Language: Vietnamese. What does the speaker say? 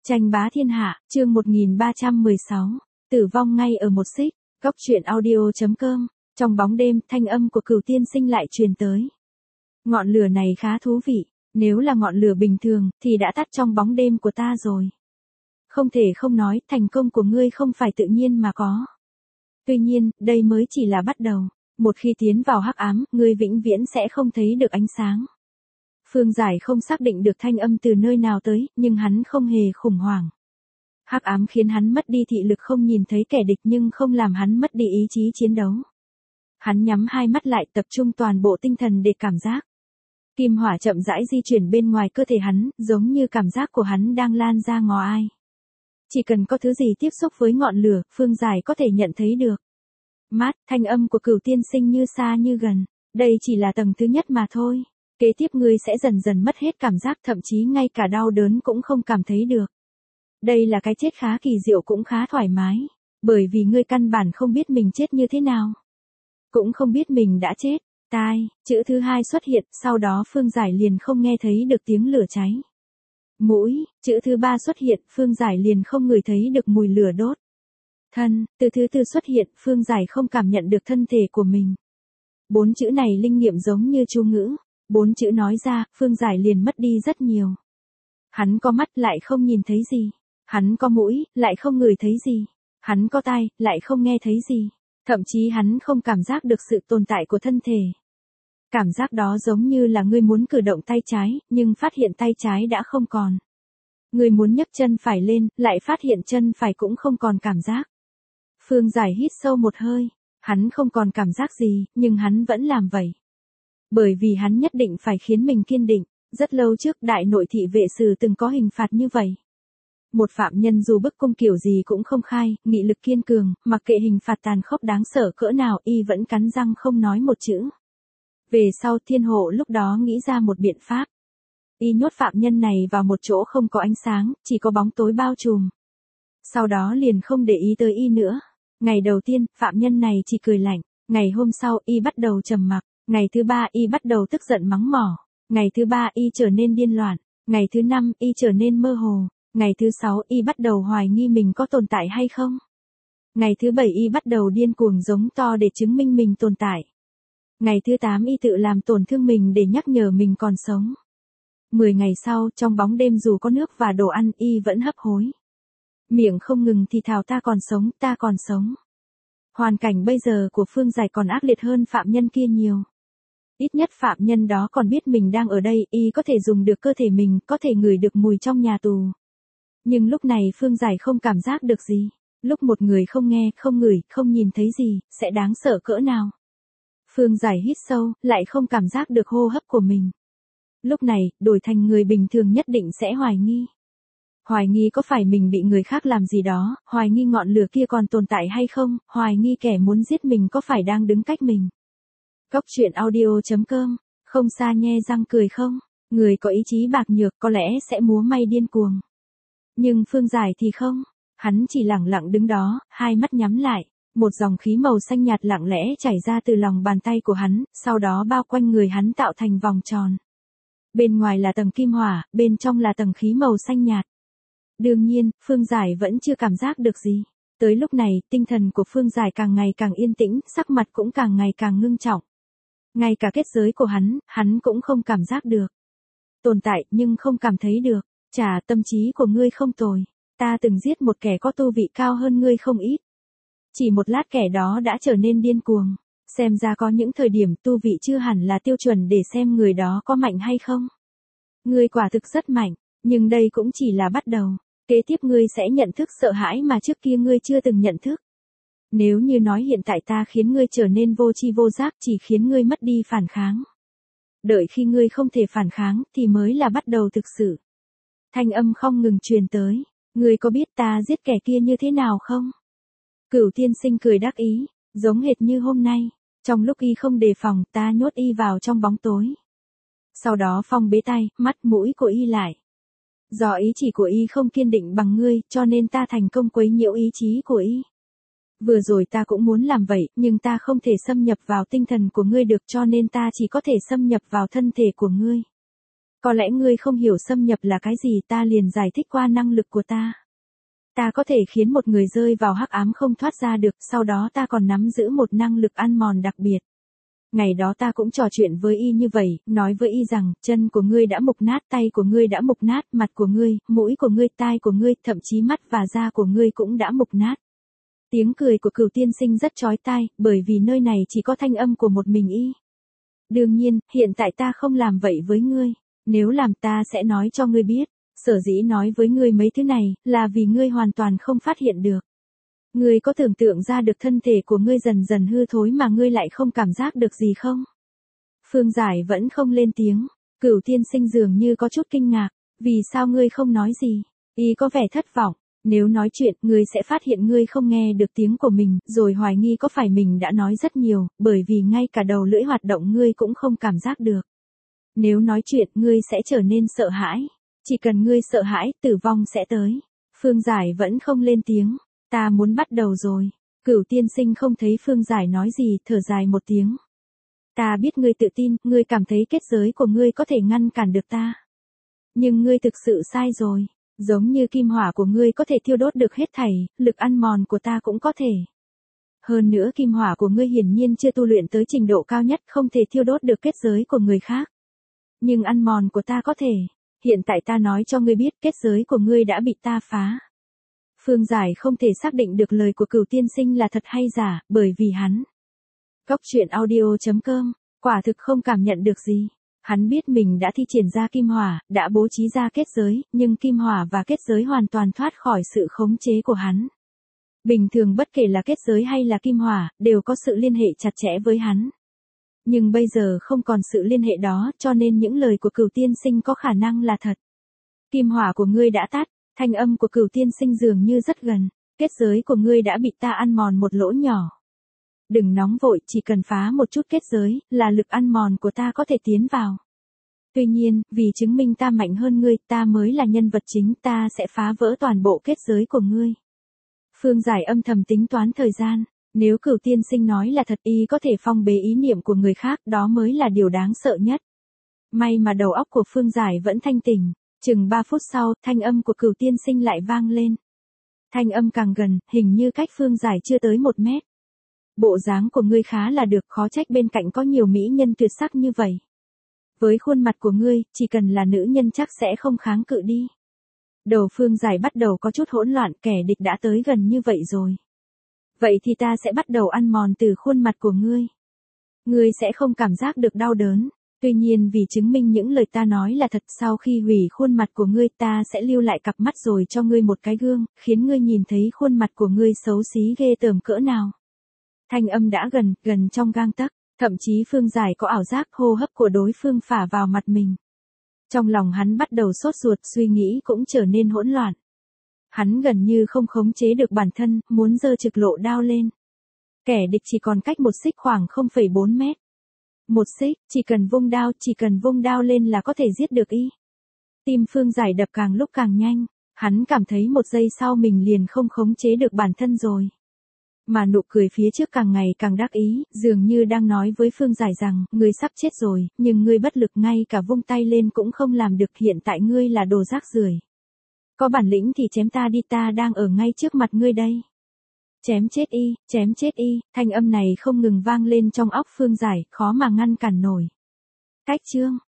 Tranh bá thiên hạ, chương 1316. Tử vong ngay ở một xích. Góc truyện audio.com. Trong bóng đêm, thanh âm của Cửu Tiên Sinh lại truyền tới. Ngọn lửa này khá thú vị, nếu là ngọn lửa bình thường thì đã tắt trong bóng đêm của ta rồi. Không thể không nói, thành công của ngươi không phải tự nhiên mà có. Tuy nhiên, đây mới chỉ là bắt đầu. Một khi tiến vào hắc ám, ngươi vĩnh viễn sẽ không thấy được ánh sáng. Phương Giải không xác định được thanh âm từ nơi nào tới, nhưng hắn không hề khủng hoảng. Hắc ám khiến hắn mất đi thị lực, không nhìn thấy kẻ địch, nhưng không làm hắn mất đi ý chí chiến đấu. Hắn nhắm hai mắt lại, tập trung toàn bộ tinh thần để cảm giác. Kim hỏa chậm rãi di chuyển bên ngoài cơ thể hắn, giống như cảm giác của hắn đang lan ra ngò ai. Chỉ cần có thứ gì tiếp xúc với ngọn lửa, Phương Giải có thể nhận thấy được. Mát, thanh âm của Cửu Tiên Sinh như xa như gần. Đây chỉ là tầng thứ nhất mà thôi. Kế tiếp ngươi sẽ dần dần mất hết cảm giác, thậm chí ngay cả đau đớn cũng không cảm thấy được. Đây là cái chết khá kỳ diệu, cũng khá thoải mái. Bởi vì ngươi căn bản không biết mình chết như thế nào. Cũng không biết mình đã chết. Tai, chữ thứ hai xuất hiện, sau đó Phương Giải liền không nghe thấy được tiếng lửa cháy. Mũi, chữ thứ ba xuất hiện, Phương Giải liền không ngửi thấy được mùi lửa đốt. Thân, từ thứ tư xuất hiện, Phương Giải không cảm nhận được thân thể của mình. 4 chữ này linh nghiệm giống như chú ngữ. 4 chữ nói ra, Phương Giải liền mất đi rất nhiều. Hắn có mắt lại không nhìn thấy gì. Hắn có mũi, lại không ngửi thấy gì. Hắn có tai, lại không nghe thấy gì. Thậm chí hắn không cảm giác được sự tồn tại của thân thể. Cảm giác đó giống như là ngươi muốn cử động tay trái, nhưng phát hiện tay trái đã không còn. Ngươi muốn nhấc chân phải lên, lại phát hiện chân phải cũng không còn cảm giác. Phương Giải hít sâu một hơi. Hắn không còn cảm giác gì, nhưng hắn vẫn làm vậy. Bởi vì hắn nhất định phải khiến mình kiên định. Rất lâu trước, đại nội thị vệ sử từng có hình phạt như vậy. Một phạm nhân dù bức cung kiểu gì cũng không khai, nghị lực kiên cường, mặc kệ hình phạt tàn khốc đáng sợ cỡ nào, y vẫn cắn răng không nói một chữ. Về sau, thiên hộ lúc đó nghĩ ra một biện pháp. Y nhốt phạm nhân này vào một chỗ không có ánh sáng, chỉ có bóng tối bao trùm. Sau đó liền không để ý tới y nữa. Ngày đầu tiên, phạm nhân này chỉ cười lạnh. Ngày hôm sau, y bắt đầu trầm mặc. Ngày thứ ba, y bắt đầu tức giận mắng mỏ. Ngày thứ ba, y trở nên điên loạn. Ngày thứ năm, y trở nên mơ hồ. Ngày thứ sáu, y bắt đầu hoài nghi mình có tồn tại hay không. Ngày thứ bảy, y bắt đầu điên cuồng giống to để chứng minh mình tồn tại. Ngày thứ 8, y tự làm tổn thương mình để nhắc nhở mình còn sống. 10 ngày sau, trong bóng đêm dù có nước và đồ ăn, y vẫn hấp hối. Miệng không ngừng thì thào ta còn sống, ta còn sống. Hoàn cảnh bây giờ của Phương Giải còn ác liệt hơn phạm nhân kia nhiều. Ít nhất phạm nhân đó còn biết mình đang ở đây, y có thể dùng được cơ thể mình, có thể ngửi được mùi trong nhà tù. Nhưng lúc này Phương Giải không cảm giác được gì. Lúc một người không nghe, không ngửi, không nhìn thấy gì, sẽ đáng sợ cỡ nào. Phương Giải hít sâu, lại không cảm giác được hô hấp của mình. Lúc này, đổi thành người bình thường nhất định sẽ hoài nghi. Hoài nghi có phải mình bị người khác làm gì đó, hoài nghi ngọn lửa kia còn tồn tại hay không, hoài nghi kẻ muốn giết mình có phải đang đứng cách mình. Góc truyện audio.com, không xa nhe răng cười không, người có ý chí bạc nhược có lẽ sẽ múa may điên cuồng. Nhưng Phương Giải thì không, hắn chỉ lặng lặng đứng đó, hai mắt nhắm lại, một dòng khí màu xanh nhạt lặng lẽ chảy ra từ lòng bàn tay của hắn, sau đó bao quanh người hắn tạo thành vòng tròn. Bên ngoài là tầng kim hỏa, bên trong là tầng khí màu xanh nhạt. Đương nhiên, Phương Giải vẫn chưa cảm giác được gì. Tới lúc này, tinh thần của Phương Giải càng ngày càng yên tĩnh, sắc mặt cũng càng ngày càng ngưng trọng. Ngay cả kết giới của hắn cũng không cảm giác được. Tồn tại, nhưng không cảm thấy được. Chà, tâm trí của ngươi không tồi. Ta từng giết một kẻ có tu vị cao hơn ngươi không ít. Chỉ một lát kẻ đó đã trở nên điên cuồng. Xem ra có những thời điểm tu vị chưa hẳn là tiêu chuẩn để xem người đó có mạnh hay không. Ngươi quả thực rất mạnh, nhưng đây cũng chỉ là bắt đầu. Kế tiếp ngươi sẽ nhận thức sợ hãi mà trước kia ngươi chưa từng nhận thức. Nếu như nói hiện tại ta khiến ngươi trở nên vô tri vô giác, chỉ khiến ngươi mất đi phản kháng. Đợi khi ngươi không thể phản kháng thì mới là bắt đầu thực sự. Thanh âm không ngừng truyền tới. Ngươi có biết ta giết kẻ kia như thế nào không? Cửu Tiên Sinh cười đắc ý, giống hệt như hôm nay. Trong lúc y không đề phòng, ta nhốt y vào trong bóng tối. Sau đó phong bế tay, mắt, mũi của y lại. Do ý chỉ của y không kiên định bằng ngươi, cho nên ta thành công quấy nhiễu ý chí của y. Vừa rồi ta cũng muốn làm vậy, nhưng ta không thể xâm nhập vào tinh thần của ngươi được, cho nên ta chỉ có thể xâm nhập vào thân thể của ngươi. Có lẽ ngươi không hiểu xâm nhập là cái gì, ta liền giải thích qua năng lực của ta. Ta có thể khiến một người rơi vào hắc ám không thoát ra được, sau đó ta còn nắm giữ một năng lực ăn mòn đặc biệt. Ngày đó ta cũng trò chuyện với y như vậy, nói với y rằng, chân của ngươi đã mục nát, tay của ngươi đã mục nát, mặt của ngươi, mũi của ngươi, tai của ngươi, thậm chí mắt và da của ngươi cũng đã mục nát. Tiếng cười của Cửu tiên sinh rất chói tai, bởi vì nơi này chỉ có thanh âm của một mình y. Đương nhiên, hiện tại ta không làm vậy với ngươi. Nếu làm ta sẽ nói cho ngươi biết. Sở dĩ nói với ngươi mấy thứ này, là vì ngươi hoàn toàn không phát hiện được. Ngươi có tưởng tượng ra được thân thể của ngươi dần dần hư thối mà ngươi lại không cảm giác được gì không? Phương Giải vẫn không lên tiếng. Cửu tiên sinh dường như có chút kinh ngạc. Vì sao ngươi không nói gì? Y có vẻ thất vọng. Nếu nói chuyện, ngươi sẽ phát hiện ngươi không nghe được tiếng của mình, rồi hoài nghi có phải mình đã nói rất nhiều, bởi vì ngay cả đầu lưỡi hoạt động ngươi cũng không cảm giác được. Nếu nói chuyện, ngươi sẽ trở nên sợ hãi. Chỉ cần ngươi sợ hãi, tử vong sẽ tới. Phương Giải vẫn không lên tiếng. Ta muốn bắt đầu rồi. Cửu tiên sinh không thấy Phương Giải nói gì, thở dài một tiếng. Ta biết ngươi tự tin, ngươi cảm thấy kết giới của ngươi có thể ngăn cản được ta. Nhưng ngươi thực sự sai rồi. Giống như kim hỏa của ngươi có thể thiêu đốt được hết thảy, lực ăn mòn của ta cũng có thể. Hơn nữa kim hỏa của ngươi hiển nhiên chưa tu luyện tới trình độ cao nhất, không thể thiêu đốt được kết giới của người khác. Nhưng ăn mòn của ta có thể. Hiện tại ta nói cho ngươi biết kết giới của ngươi đã bị ta phá. Phương Giải không thể xác định được lời của Cửu tiên sinh là thật hay giả, bởi vì hắn. Goctruyện.audio.com, quả thực không cảm nhận được gì. Hắn biết mình đã thi triển ra kim hỏa, đã bố trí ra kết giới, nhưng kim hỏa và kết giới hoàn toàn thoát khỏi sự khống chế của hắn. Bình thường bất kể là kết giới hay là kim hỏa, đều có sự liên hệ chặt chẽ với hắn. Nhưng bây giờ không còn sự liên hệ đó, cho nên những lời của Cửu tiên sinh có khả năng là thật. Kim hỏa của ngươi đã tắt, thanh âm của Cửu tiên sinh dường như rất gần, kết giới của ngươi đã bị ta ăn mòn một lỗ nhỏ. Đừng nóng vội, chỉ cần phá một chút kết giới, là lực ăn mòn của ta có thể tiến vào. Tuy nhiên, vì chứng minh ta mạnh hơn ngươi, ta mới là nhân vật chính, ta sẽ phá vỡ toàn bộ kết giới của ngươi. Phương Giải âm thầm tính toán thời gian, nếu Cửu tiên sinh nói là thật, y có thể phong bế ý niệm của người khác, đó mới là điều đáng sợ nhất. May mà đầu óc của Phương Giải vẫn thanh tỉnh, chừng 3 phút sau, thanh âm của Cửu tiên sinh lại vang lên. Thanh âm càng gần, hình như cách Phương Giải chưa tới 1 mét. Bộ dáng của ngươi khá là được, khó trách bên cạnh có nhiều mỹ nhân tuyệt sắc như vậy. Với khuôn mặt của ngươi, chỉ cần là nữ nhân chắc sẽ không kháng cự đi. Đầu Phương Giải bắt đầu có chút hỗn loạn, kẻ địch đã tới gần như vậy rồi. Vậy thì ta sẽ bắt đầu ăn mòn từ khuôn mặt của ngươi. Ngươi sẽ không cảm giác được đau đớn. Tuy nhiên vì chứng minh những lời ta nói là thật, sau khi hủy khuôn mặt của ngươi ta sẽ lưu lại cặp mắt rồi cho ngươi một cái gương, khiến ngươi nhìn thấy khuôn mặt của ngươi xấu xí ghê tởm cỡ nào. Thanh âm đã gần trong gang tấc, thậm chí Phương Giải có ảo giác hô hấp của đối phương phả vào mặt mình. Trong lòng hắn bắt đầu sốt ruột, suy nghĩ cũng trở nên hỗn loạn. Hắn gần như không khống chế được bản thân, muốn giơ trực lộ đao lên. Kẻ địch chỉ còn cách một xích khoảng 0,4 mét. Một xích, chỉ cần vung đao lên là có thể giết được y. Tim Phương Giải đập càng lúc càng nhanh, hắn cảm thấy một giây sau mình liền không khống chế được bản thân rồi. Mà nụ cười phía trước càng ngày càng đắc ý, dường như đang nói với Phương Giải rằng, ngươi sắp chết rồi, nhưng ngươi bất lực, ngay cả vung tay lên cũng không làm được, hiện tại ngươi là đồ rác rưởi. Có bản lĩnh thì chém ta đi, ta đang ở ngay trước mặt ngươi đây. Chém chết y, thanh âm này không ngừng vang lên trong óc Phương Giải, khó mà ngăn cản nổi. Cách chương